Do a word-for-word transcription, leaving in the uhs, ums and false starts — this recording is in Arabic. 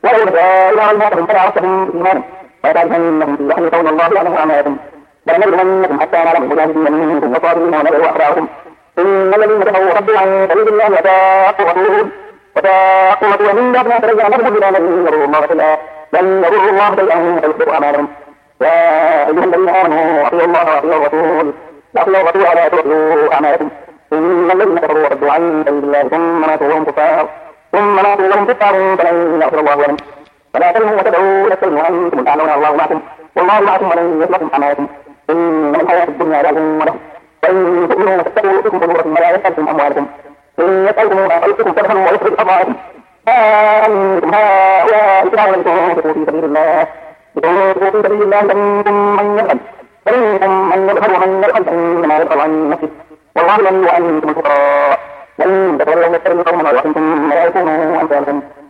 ولو نزال عنهم فلعرفتهم إيمانا وتعرفنهم في لحن قول الله يعلم أعمالكم لنبلونكم حتى نعلم مجاهدين منكم وصابرين ونبلو أخباركم إن الذين كفروا وصدوا عن سبيل الله وشاقوا رسوله وشاقوا رسوله من بعد ما تبين لهم الهدى لن يضروا الله شيئا لن يضروا الله شيئا فيحبط أعمالهم يا أيها الذين آمنوا أطيعوا الله وأطيعوا الرسول وأطيعوا الرسول ولا تبطلوا أعمالكم إن الذين كفروا وصدوا عن سبيل الله ثم ماتوا وهم كفار ثم ماتوا وهم كفار فلن يغفر الله لهم فلا تلهوا وتدعوا إلى السلم وأنتم تعلمون الله معكم والله معكم ولن يسلكم أعمالكم إنما الحياة الدنيا لعب وله وإن تؤمنوا وتتقوا يؤتكم أجوركم ولا يسألكم أموالكم إن يسألكم فأعطيكم فرحا ويخرج أضعافكم أنتم هؤلاء تدعون لتنفقوا في سبيل الله لتنفقوا في سبيل الله فمنكم من يبخل فمنكم من يبخل ومن يبخل فإنما يبخل عن نفسه والله لن وأنتم الفقراء وإن تتولوا يستبدل قوما غيركم ثم لا يكونوا أمثالكم